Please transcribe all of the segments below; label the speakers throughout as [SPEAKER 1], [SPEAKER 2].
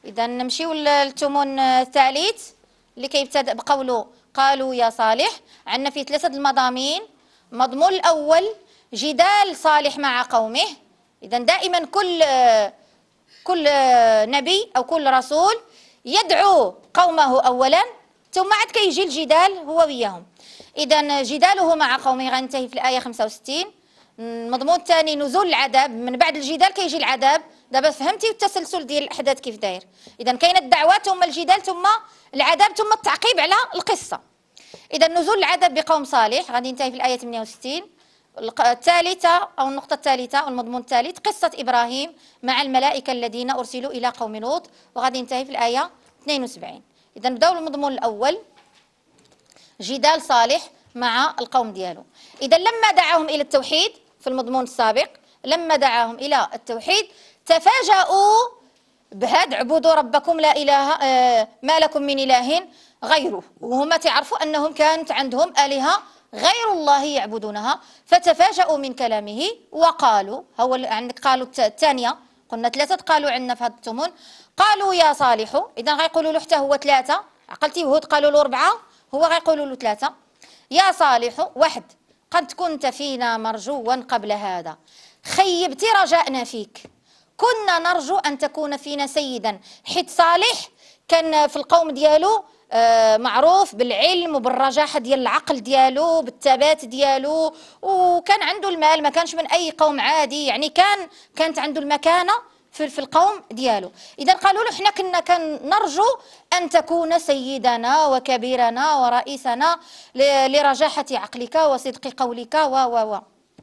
[SPEAKER 1] إذا نمشيو للثمن الثالث اللي كيبتدأ بقوله قالوا يا صالح. عندنا فيه 3 المضامين. المضمون الأول جدال صالح مع قومه. إذا دائما كل نبي أو كل رسول يدعو قومه أولا ثم عاد كيجي الجدال هو وياهم. إذا جداله مع قومه غنتهي في الآية 65. المضمون الثاني نزول العذاب، من بعد الجدال كيجي العذاب. دابا فهمتي التسلسل ديال الأحداث كيف داير. إذا كاينه الدعوة ثم الجدال ثم العذاب ثم التعقيب على القصة. إذا نزول العذاب بقوم صالح غادي ينتهي في الآية 68. الثالثة أو النقطة الثالثة أو المضمون الثالث قصة إبراهيم مع الملائكة الذين أرسلوا إلى قوم لوط وغادي ينتهي في الآية 72. إذا نبداو بالمضمون الأول جدال صالح مع القوم ديالو. إذا لما دعاهم إلى التوحيد في المضمون السابق، لما دعاهم إلى التوحيد تفاجؤوا بهاد اعبدوا ربكم لا إله ما لكم من إله غيره، وهما تعرفوا أنهم كانت عندهم آلهة غير الله يعبدونها، فتفاجؤوا من كلامه وقالوا هو عندك قالوا الثانية، قلنا 3 قالوا عندنا في هذا الثمن. قالوا يا صالح، إذا غيقولوا له حتى هو 3، عقلتي هود قالوا له 4 هو غيقولوا له 3. يا صالح 1 قد كنت فينا مرجوا قبل هذا، خيبتي رجاءنا فيك، كنا نرجو أن تكون فينا سيدا. حيت صالح كان في القوم ديالو معروف بالعلم وبالرجاحة ديال العقل ديالو بالثبات ديالو، وكان عنده المال، ما كانش من أي قوم عادي، يعني كانت عنده المكانة في القوم ديالو. إذا قالوا له حنا كان نرجو أن تكون سيدنا وكبيرنا ورئيسنا لرجاحة عقلك وصدق قولك و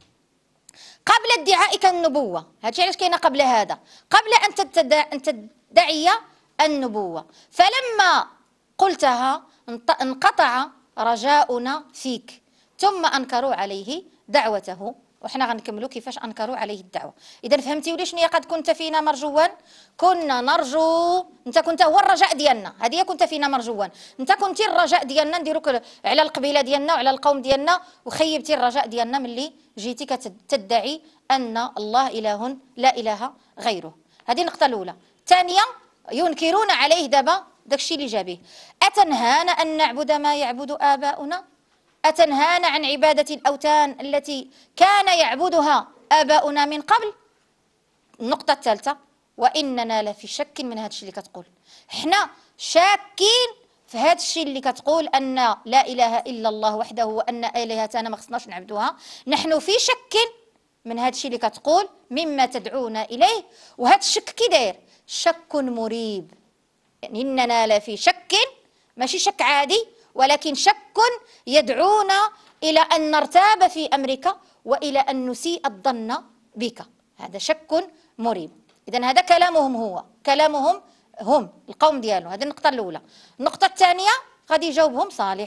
[SPEAKER 1] قبل ادعائك النبوة. هادشي علاش كاينه قبل هذا، قبل أن تدعي النبوة. فلما قلتها انقطع رجاؤنا فيك، ثم أنكروا عليه دعوته. وحنا غنكملوا كيفاش أنكروا عليه الدعوة. إذا فهمتي وليش نيا قد كنت فينا مرجوا؟ كنا نرجو، انت كنت هو الرجاء ديالنا، هذه كنت فينا مرجوا، انت كنتي الرجاء ديالنا نديروك على القبيلة ديالنا وعلى القوم ديالنا، وخيبتي الرجاء ديالنا ملي جيتي كتدعي أن الله إله لا إله غيره. هذه النقطة الأولى. ثانية ينكرون عليه دابا داكشي اللي جابيه. أتنهانا أن نعبد ما يعبد آباؤنا؟ أتنهانا عن عبادة الأوثان التي كان يعبدها آباؤنا من قبل؟ النقطة الثالثة وإننا لفي شك من هذا الشيء اللي كتقول. حنا شاكين في هذا الشيء اللي كتقول أن لا إله إلا الله وحده وأن آلهتنا ما خصناش نعبدوها. نحن في شك من هذا الشيء اللي كتقول مما تدعونا إليه. وهذا الشك كي داير؟ شك مريب. يعني إننا لفي شك، ماشي شك عادي، ولكن شك يدعونا إلى أن نرتاب في أمرك وإلى أن نسيء الظن بك. هذا شك مريب. إذن هذا كلامهم، هو كلامهم هم القوم ديالو. هذه النقطة الأولى. النقطة الثانية غادي يجاوبهم صالح.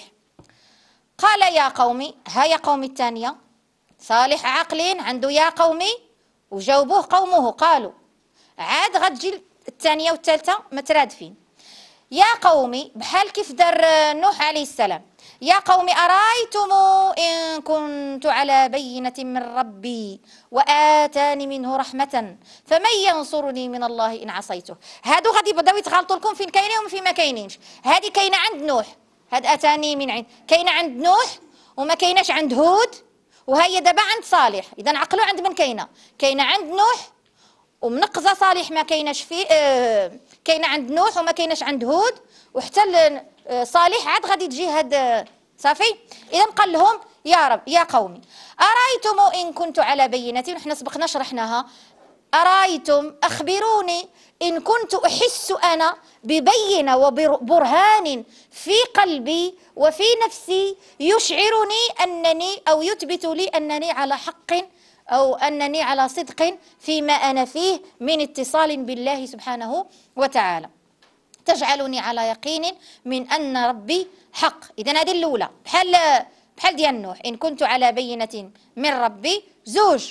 [SPEAKER 1] قال يا قومي، ها يا قومي الثانية. صالح عاقلين عنده يا قومي وجاوبوه قومه قالوا. عاد غتجي الثانية والثالثة مترادفين. يا قومي بحال كيف دار نوح عليه السلام. يا قوم أرأيتم إن كنت على بينة من ربي وآتاني منه رحمة فمن ينصرني من الله إن عصيته. هادو غادي يبداو يتغلطوا لكم فين كاينين وفين ما كاينينش. هذه كاينه عند نوح، هاد آتاني من عند كاينه عند نوح وما كايناش عند هود، وهي دابا عند صالح. إذا عقلوا عند من كاينه عند نوح، ومنقذة صالح ما كايناش فيه، كاينه عند نوح وما كايناش عند هود، وحتى صالح عاد غادي تجي هاد صافي. اذا قال لهم يا رب يا قومي ارايتم ان كنت على بينه، وحنا سبقنا شرحناها. ارايتم اخبروني ان كنت احس انا ببينه وبرهان في قلبي وفي نفسي يشعرني انني او يثبت لي انني على حق أو أنني على صدق فيما أنا فيه من اتصال بالله سبحانه وتعالى، تجعلني على يقين من أن ربي حق. إذن هذه الأولى بحال ديال نوح، إن كنت على بينة من ربي. زوج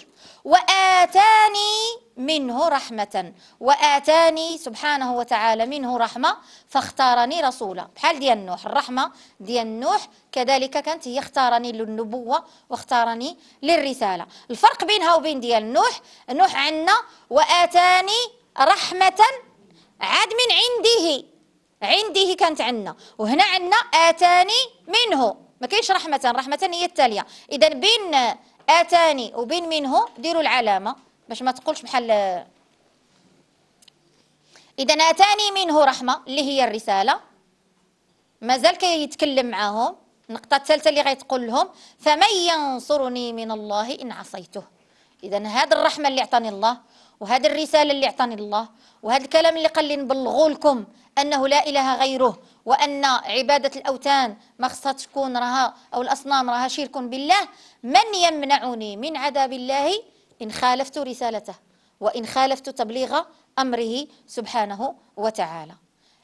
[SPEAKER 1] وآتاني منه رحمة، وآتاني سبحانه وتعالى منه رحمة فاختارني رسولا. بحال ديال نوح، الرحمة ديال نوح كذلك كانت هي اختارني للنبوة واختارني للرسالة. الفرق بينها وبين ديال نوح عندنا وآتاني رحمة عاد من عنده كانت عندنا، وهنا عندنا آتاني منه، ما كاينش رحمة هي التالية. إذا بين آتاني وبين منه ديروا العلامة باش ما تقولش بحال. إذا آتاني منه رحمة اللي هي الرسالة، مازال كيتكلم معاهم. النقطة الثالثة اللي غيتقول لهم فمن ينصرني من الله إن عصيته. إذا هذه الرحمة اللي عطاني الله، وهذه الرسالة اللي عطاني الله، وهذا الكلام اللي قال لي نبلغوا لكم أنه لا إله غيره، وأن عبادة الأوثان ما خصها تكون راها، أو الأصنام راها شرك بالله. من يمنعني من عذاب الله إن خالفت رسالته وإن خالفت تبليغ أمره سبحانه وتعالى.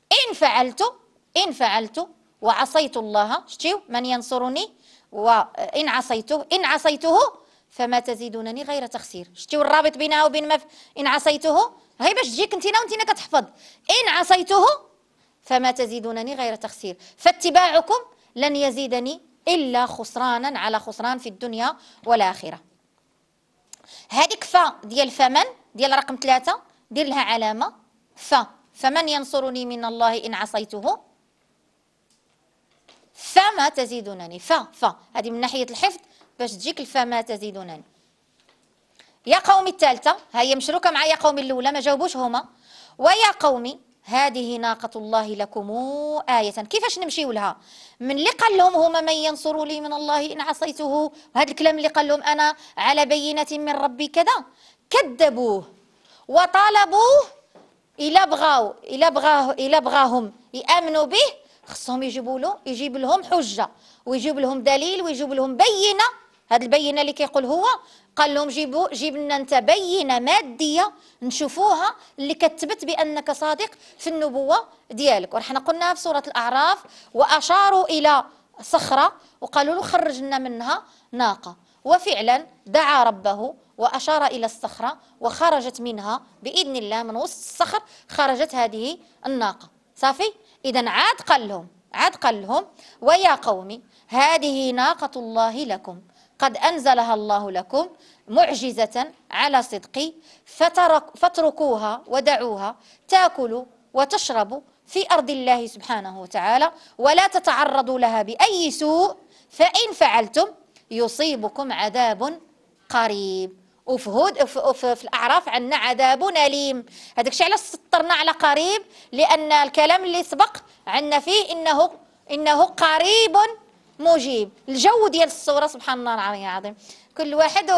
[SPEAKER 1] إن فعلت وعصيت الله، شتيو من ينصرني، وإن عصيته فما تزيدونني غير تخسير. شتيو الرابط بينها وبين ما إن عصيته، هي باش تجيك انتينا كتحفظ. إن عصيته فما تزيدونني غير تخسير، فاتباعكم لن يزيدني إلا خسرانا على خسران في الدنيا والآخرة. هذيك ديال فمن ديال رقم 3 دير لها علامة فمن ينصرني من الله إن عصيته فما تزيدونني. هذه من ناحية الحفظ باش تجيك فما تزيدونني. يا قوم الثالثة هي مشروكة مع يا قوم الأولى، ما جاوبوش هما. ويا قوم هذه ناقة الله لكم آية. كيفاش نمشيو لها؟ من اللي قال لهم هما من ينصر لي من الله إن عصيته، وهذا الكلام اللي قال لهم أنا على بينة من ربي كذا، كذبوه وطالبوه إلا بغاهم يآمنوا به، خصهم يجيب لهم حجة ويجيب لهم دليل ويجيب لهم بينة. هذه البينة اللي كيقول هو، قال لهم جيب لنا انت بينة مادية نشوفوها اللي كتثبت بأنك صادق في النبوة ديالك. ورحنا قلناها في سورة الأعراف، وأشاروا إلى صخرة وقالوا له خرج لنا منها ناقة، وفعلا دعا ربه وأشار إلى الصخرة وخرجت منها بإذن الله، من وسط الصخر خرجت هذه الناقة صافي. إذن عاد قال لهم ويا قوم هذه ناقة الله لكم قد أنزلها الله لكم معجزة على صدقي، فاتركوها ودعوها تاكل وتشرب في أرض الله سبحانه وتعالى، ولا تتعرضوا لها بأي سوء، فإن فعلتم يصيبكم عذاب قريب. وفي الأعراف عندنا عذاب أليم. هذاك الشيء علاش سطرنا على قريب، لأن الكلام اللي سبق عندنا فيه إنه قريب مجيب. الجو ديال الصورة سبحان الله العظيم كل واحد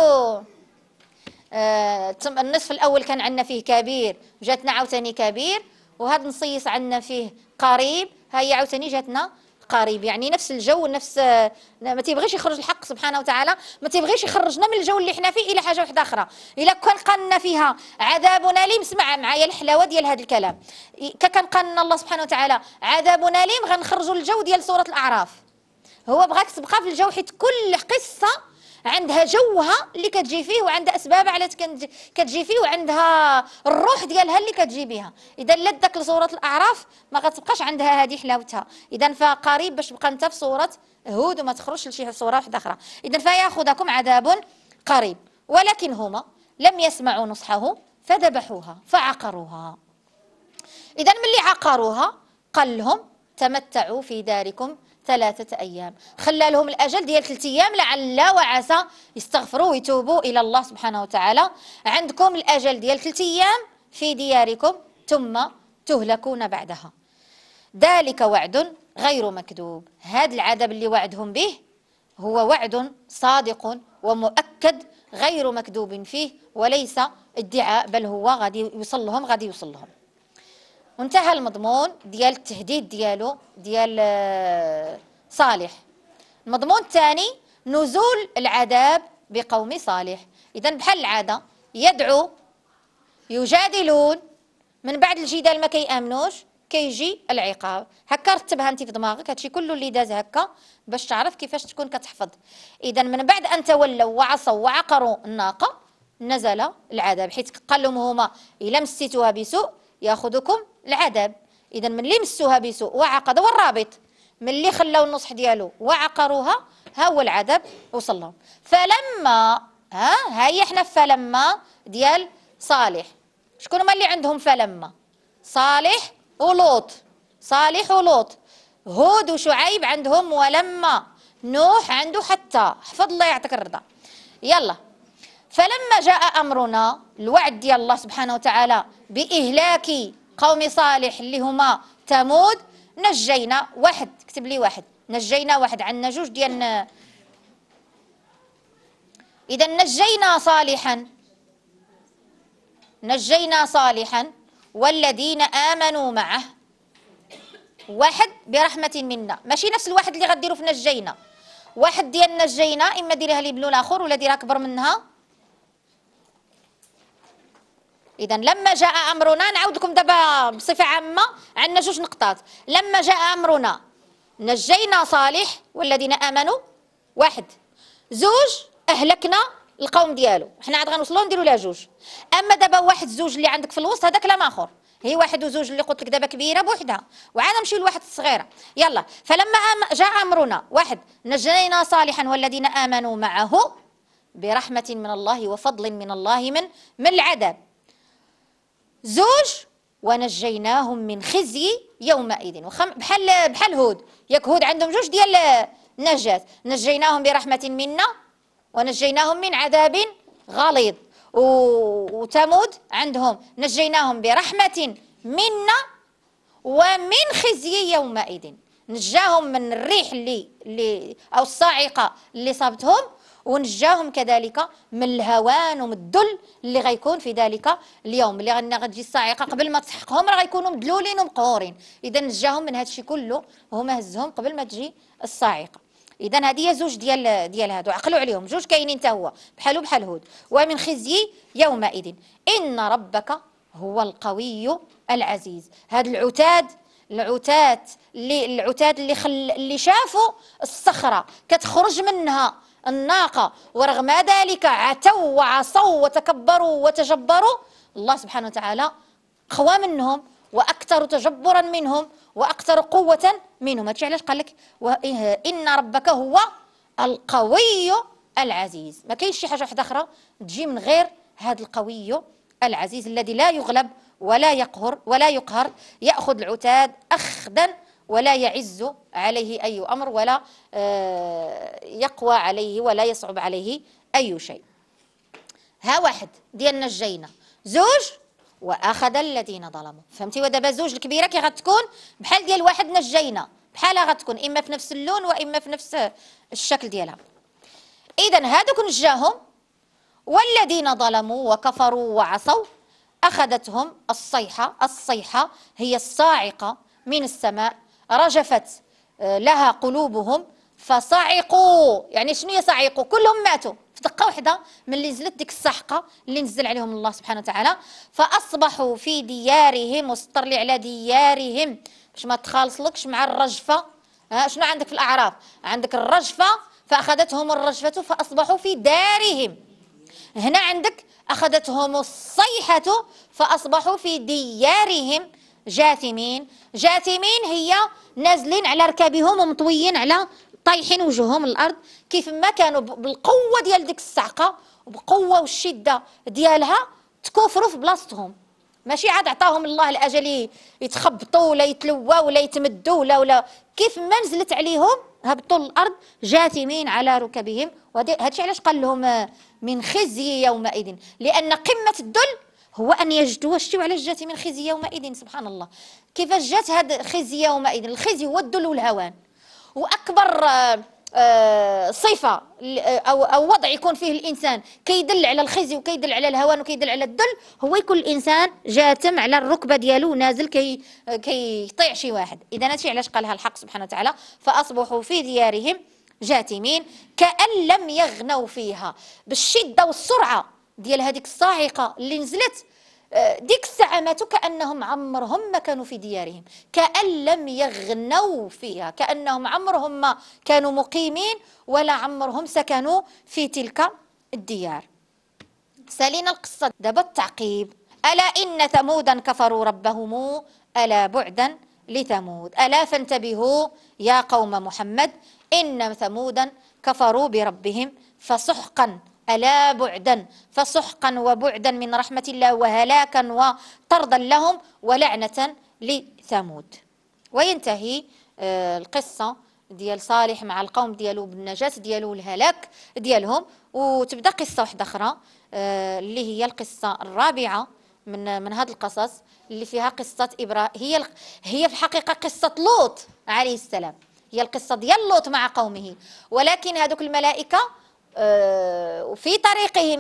[SPEAKER 1] النصف الأول كان عندنا فيه كبير وجاتنا عاوتاني كبير، وهذا نصيص عندنا فيه قريب، هي عاوتاني جاتنا قريب. يعني نفس الجو، نفس ما تيبغيش يخرج الحق سبحانه وتعالى، ما تيبغيش يخرجنا من الجو اللي حنا فيه الى حاجه واحده اخرى. الا كان قالنا فيها عذاب أليم، اسمع معايا الحلاوه ديال هذا الكلام، كان قالنا الله سبحانه وتعالى عذاب أليم غنخرجوا الجو ديال سوره الاعراف. هو بغاك تبقى في الجو، حيت كل قصه عندها جوها اللي كتجي فيه، وعندها اسبابها علاش كتجي فيه، وعندها الروح ديالها اللي كتجي بها. اذا لدك لسوره الاعراف ما غتبقاش عندها هذه حلاوتها. اذا فقريب باش تبقى انت في سوره هود وما تخرجش لشي سوره واحده اخرى. اذا فياخذكم عذاب قريب. ولكن هما لم يسمعوا نصحه فذبحوها فعقروها. اذا ملي عقروها قال لهم تمتعوا في داركم 3 أيام، خلى لهم الأجل ديال 3 أيام لعل وعسى يستغفروا ويتوبوا إلى الله سبحانه وتعالى. عندكم الأجل ديال 3 أيام في دياركم ثم تهلكون بعدها. ذلك وعد غير مكذوب. هذا العذاب اللي وعدهم به هو وعد صادق ومؤكد غير مكذوب فيه، وليس ادعاء، بل هو غادي يوصل لهم. وانتهى المضمون ديال التهديد ديالو ديال صالح. المضمون الثاني نزول العذاب بقوم صالح. إذا بحال العادة يدعو يجادلون، من بعد الجدال ما كيامنوش كيجي العقاب. هكا رتبها انت في دماغك، هادشي كله اللي داز هكا باش تعرف كيفاش تكون كتحفظ. إذا من بعد أن تولوا وعصوا وعقروا الناقة نزل العذاب، حيت قال لهم هما إلا مسيتوها بسوء ياخذكم العذاب. اذا من اللي مسوها بسوء وعقد والرابط، من اللي خلاو النصح ديالو وعقروها ها هو العذاب وصل لهم. فلما هاي احنا فلما ديال صالح، شكون هما اللي عندهم فلما؟ صالح ولوط، صالح ولوط. هود وشعيب عندهم ولما. نوح عنده حتى. حفظ الله يعطيك الرضا. يلا. فلما جاء أمرنا، الوعد ديال الله سبحانه وتعالى بإهلاك قوم صالح اللي هما ثمود، نجينا واحد. كتب لي واحد. نجينا واحد، عندنا جوج ديال. إذا نجينا صالحا، نجينا صالحا والذين آمنوا معه واحد برحمة منا، ماشي نفس الواحد اللي غديروا في نجينا. واحد ديال نجينا إما ديريها لي بلون آخر ولا ديرها أكبر منها. إذا لما جاء أمرنا، نعاود لكم دابا بصفة عامة، عندنا جوج نقطات. لما جاء أمرنا نجينا صالح والذين آمنوا واحد. زوج أهلكنا القوم ديالو. حنا عاد غنوصلوا نديروا لها جوج. أما دابا واحد زوج اللي عندك في الوسط هذا كلام آخر. هي واحد وزوج اللي قلت لك دابا كبيرة بوحدها، وعاد نمشيو لواحد الصغيرة. يلا. فلما جاء أمرنا واحد، نجينا صالحا والذين آمنوا معه برحمة من الله وفضل من الله من العذاب. زوج ونجيناهم من خزي يومئذ. بحال هود، ياك هود عندهم جوج ديال نجاة. نجيناهم برحمة منا ونجيناهم من عذاب غليظ. وثمود عندهم نجيناهم برحمة منا ومن خزي يومئذ. نجاهم من الريح اللي أو الصاعقة اللي صابتهم، ونجاهم كذلك من الهوان ومن الذل اللي غيكون في ذلك اليوم اللي غتجي الصاعقه. قبل ما تسحقهم راه غيكونوا مدلولين ومقهورين. اذا نجاهم من هذا الشيء كله وهما هزهم قبل ما تجي الصاعقه. اذا هذه هي زوج ديال هادو، عقلوا عليهم. جوج كاينين حتى هو بحال هود. ومن خزي يومئذ ان ربك هو القوي العزيز. هاد العتاد اللي شافوا الصخره كتخرج منها الناقة، ورغم ذلك عتوا وعصوا وتكبروا وتجبروا، الله سبحانه وتعالى قوى منهم وأكثر تجبرا منهم وأكثر قوة منهم. هادشي علاش قال لك إن ربك هو القوي العزيز. ما كاينش شي حاجة واحدة أخرى تجي من غير هذا القوي العزيز الذي لا يغلب ولا يقهر، يأخذ العتاد أخذا ولا يعز عليه أي أمر، ولا يقوى عليه ولا يصعب عليه أي شيء. ها واحد ديال نجينا. زوج وأخذ الذين ظلموا. فهمتي؟ ودابا زوج الكبيرة كي غتكون بحال ديال واحد نجينا، بحالها غتكون إما في نفس اللون وإما في نفس الشكل ديالها. إذن هادوك نجاهم، والذين ظلموا وكفروا وعصوا أخذتهم الصيحة هي الصاعقة من السماء، رجفت لها قلوبهم فصعقوا. يعني شنو يصعقوا؟ كلهم ماتوا في دقة واحدة من اللي نزلت ديك السحقة اللي نزل عليهم الله سبحانه وتعالى. فأصبحوا في ديارهم، وسطر لي على ديارهم باش ما تخالصلكش مع الرجفة. شنو عندك في الأعراف؟ عندك الرجفة، فأخذتهم الرجفة فأصبحوا في دارهم. هنا عندك أخذتهم الصيحة فأصبحوا في ديارهم جاثمين. جاثمين هي نازلين على ركابهم ومطويين على طايحين وجههم الأرض، كيف ما كانوا بالقوة ديال ديك الصعقة وبقوة والشدة ديالها تكفروا في بلاصتهم. ماشي عاد عطاهم الله الأجل يتخبطوا ولا يتلووا ولا يتمدوا ولا كيف ما نزلت عليهم هبطوا الأرض جاثمين على ركبهم. وهذا علاش قال لهم من خزي يومئذ، لأن قمة الذل هو أن يجدوا. شتيو علاش جات من خزي يومئذ؟ سبحان الله، كيفاش جات هذا خزي يومئذ؟ الخزي هو الذل والهوان، وأكبر صفة أو وضع يكون فيه الإنسان كيدل على الخزي وكيدل على الهوان وكيدل على الذل، هو يكون الإنسان جاتم على الركبة ديالو نازل كيطيع شي واحد. إذا هادشي علاش قالها الحق سبحانه وتعالى فأصبحوا في ديارهم جاثمين كأن لم يغنوا فيها. بالشدة والسرعة ديال هذيك الصاعقة اللي نزلت ديك الساعة ماتوا كأنهم عمرهم ما كانوا في ديارهم، كأن لم يغنوا فيها، كأنهم عمرهم ما كانوا مقيمين ولا عمرهم سكنوا في تلك الديار. سالينا القصة دابا التعقيب. ألا إن ثمودا كفروا ربهم ألا بعدا لثمود. ألا فانتبهوا يا قوم محمد إن ثمودا كفروا بربهم فسحقا ألا بعدا فسحقا وبعدا من رحمة الله وهلاكا وطردا لهم ولعنة لثمود. وينتهي القصة ديال صالح مع القوم ديالو بالنجاة ديالو والهلاك ديالهم. وتبدا قصة واحدة أخرى اللي هي القصة الرابعة من هذه القصص اللي فيها قصة إبراهيم. هي في الحقيقة قصة لوط عليه السلام، هي القصة ديال لوط مع قومه. ولكن هذوك الملائكة في طريقهم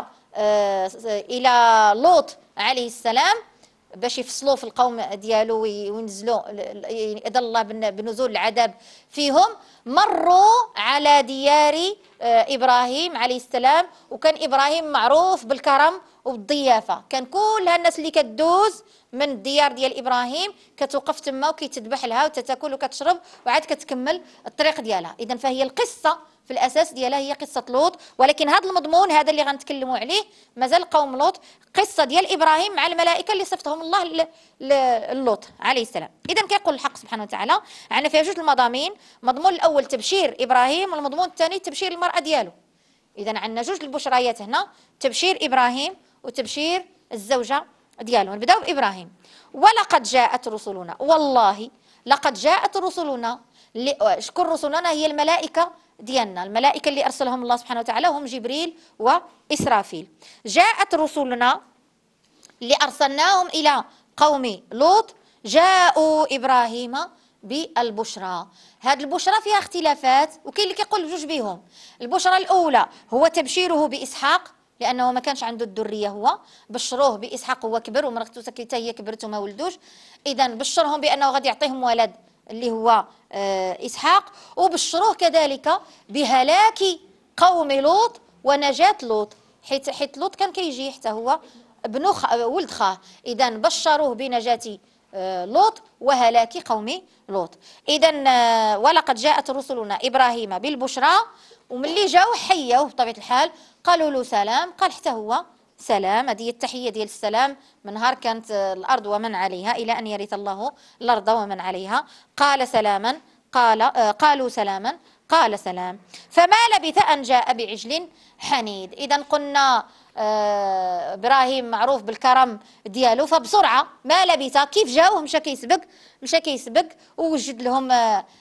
[SPEAKER 1] إلى لوط عليه السلام باش يفصلوا في القوم ديالو وينزلوا إذن الله بنزول العذاب فيهم، مروا على ديار إبراهيم عليه السلام. وكان إبراهيم معروف بالكرم وبالضيافة، كان كل هالناس اللي كتدوز من الديار ديال إبراهيم كتوقف تما وكيتذبح لها وتتاكل وكتشرب وعاد كتكمل الطريق ديالها. إذن فهي القصة في الأساس ديالها هي قصة لوط، ولكن هذا المضمون هذا اللي غنتكلموا عليه مازال قوم لوط، قصة ديال إبراهيم مع الملائكة اللي صفتهم الله لوط عليه السلام. إذن كيقول الحق سبحانه وتعالى عندنا فيها جوج المضامين، المضمون الأول تبشير إبراهيم والمضمون الثاني تبشير المرأة ديالو. إذن عندنا جوج البشريات هنا، تبشير إبراهيم وتبشير الزوجة ديالو. نبداو بإبراهيم. ولقد جاءت رسلنا، والله لقد جاءت رسلنا. شكون رسلنا؟ هي الملائكة ديالنا، الملائكة اللي أرسلهم الله سبحانه وتعالى هم جبريل وإسرافيل. جاءت رسلنا اللي أرسلناهم إلى قوم لوط، جاءوا إبراهيم بالبشرى. هذه البشرى فيها اختلافات وكاين اللي كيقول بجوج بهم. البشرى الأولى هو تبشيره بإسحاق لأنه ما كانش عنده الذرية، هو بشروه بإسحاق، هو كبر ومرته سكيتة هي كبرت وما ولدوش، إذن بشرهم بأنه غادي يعطيهم ولد اللي هو إسحاق. وبشروه كذلك بهلاك قوم لوط ونجاة لوط، حيث لوط كان كيجي حتى هو ولد خاه. إذن بشروه بنجاة لوط وهلاك قوم لوط. إذن ولقد جاءت رسلنا إبراهيم بالبشرى، وملي جاو حيوه بطبيعة الحال قالوا له سلام، قال حتى هو سلام. هذه التحية ديال السلام من نهار كانت الأرض ومن عليها إلى أن يرث الله الأرض ومن عليها. قال سلاما، قالوا سلاما قال سلام. فما لبث أن جاء بعجل حنيد. إذا قلنا إبراهيم معروف بالكرم ديالو، فبسرعة ما لبث كيف جاوه مشى كيسبق ووجد لهم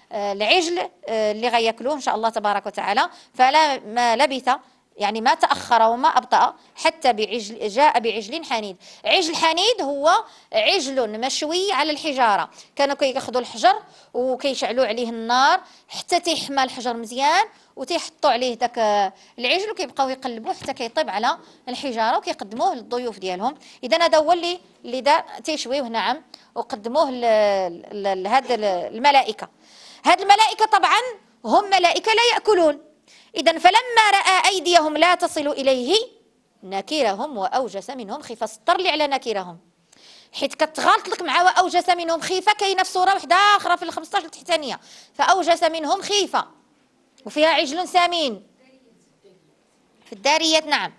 [SPEAKER 1] العجل اللي غياكلوه إن شاء الله تبارك وتعالى. فلا ما لبث يعني ما تأخر وما أبطأ حتى جاء بعجل حنيد. عجل حنيد هو عجل مشوي على الحجارة، كانوا كياخذوا الحجر وكيشعلوا عليه النار حتى تيحمى الحجر مزيان وتيحطوا عليه داك العجل وكيبقاو يقلبوه حتى كيطيب على الحجارة وكيقدموه للضيوف ديالهم. إذا هذا هو اللي دا تيشويوه نعم وقدموه لهاد الملائكة. هاد الملائكة طبعا هم ملائكة لا يأكلون. إذن فلما رأى أيديهم لا تصل إليه نكرهم وأوجس منهم خيفة. سطر لي على نكرهم حيت كتغالط لك مع وأوجس منهم خيفة، كاينة في سورة واحدة أخرى في 15 التحتانية. فأوجس منهم خيفة وفيها عجل سمين في الداريات نعم.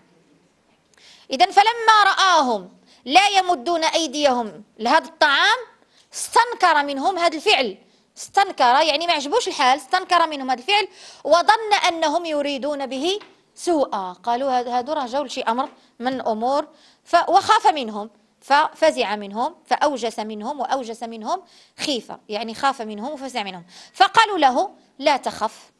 [SPEAKER 1] إذن فلما رآهم لا يمدون أيديهم لهذا الطعام استنكر منهم هذا الفعل. استنكر يعني ما عجبوش الحال، استنكر منهم هذا الفعل وظن أنهم يريدون به سوءا. قالوا هادو راه جاو لشي أمر من أمور وخاف منهم ففزع منهم فأوجس منهم وأوجس منهم خيفة، يعني خاف منهم وفزع منهم. فقالوا له لا تخف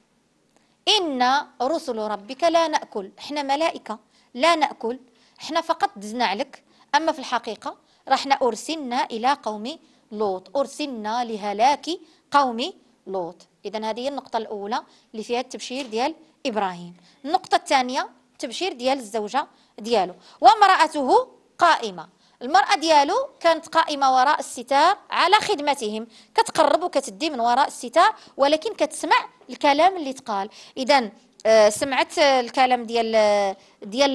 [SPEAKER 1] إن رسل ربك لا نأكل، احنا ملائكة لا نأكل، احنا فقط دزنا عليك، أما في الحقيقة رحنا أرسلنا إلى قوم لوط، أرسلنا لهلاك قوم لوط. إذن هذه النقطة الأولى اللي فيها التبشير ديال إبراهيم. النقطة الثانية تبشير ديال الزوجة ديالو. وامرأته قائمة، المرأة ديالو كانت قائمة وراء الستار على خدمتهم، كتقرب وكتدي من وراء الستار ولكن كتسمع الكلام اللي تقال. إذن سمعت الكلام ديال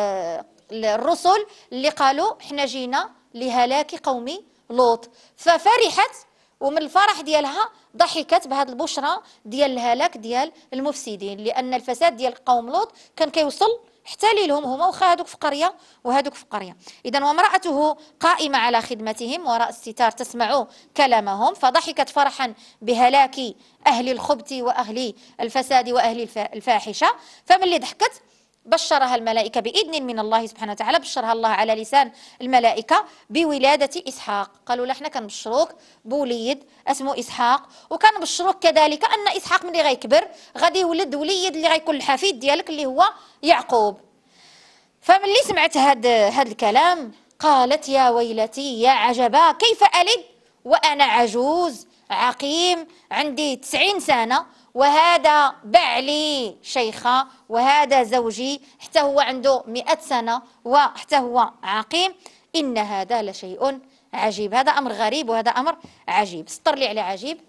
[SPEAKER 1] الرسل اللي قالوا احنا جينا لهلاك قوم لوط، ففرحت ومن الفرح ديالها ضحكت بهذه البشرى ديال الهلاك ديال المفسدين، لأن الفساد ديال قوم لوط كان كيوصل حتى ليلهم هما وخا هذوك في قرية وهذوك في قرية. إذن وامرأته قائمة على خدمتهم وراء الستار تسمع كلامهم، فضحكت فرحا بهلاك أهل الخبث وأهل الفساد وأهل الفاحشة. فمن اللي ضحكت بشرها الملائكة بإذن من الله سبحانه وتعالى، بشرها الله على لسان الملائكة بولادة إسحاق. قالوا له احنا كنبشروك بوليد اسمه إسحاق، وكنبشروك كذلك أن إسحاق ملي غيكبر غادي يولد وليد اللي غيكون الحفيد ديالك اللي هو يعقوب. فملي سمعت هاد الكلام قالت يا ويلتي يا عجبا كيف ألد وأنا عجوز عقيم عندي 90 سنة، وهذا بعلي شيخة، وهذا زوجي حتى هو عنده 100 سنة وحتى هو عقيم. إن هذا لشيء عجيب، هذا أمر غريب وهذا أمر عجيب. سطر لي على عجيب،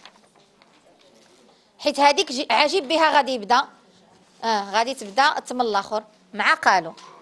[SPEAKER 1] حيت هذيك عجيب بها غادي يبدا غادي تبدا التم الآخر مع قالوا.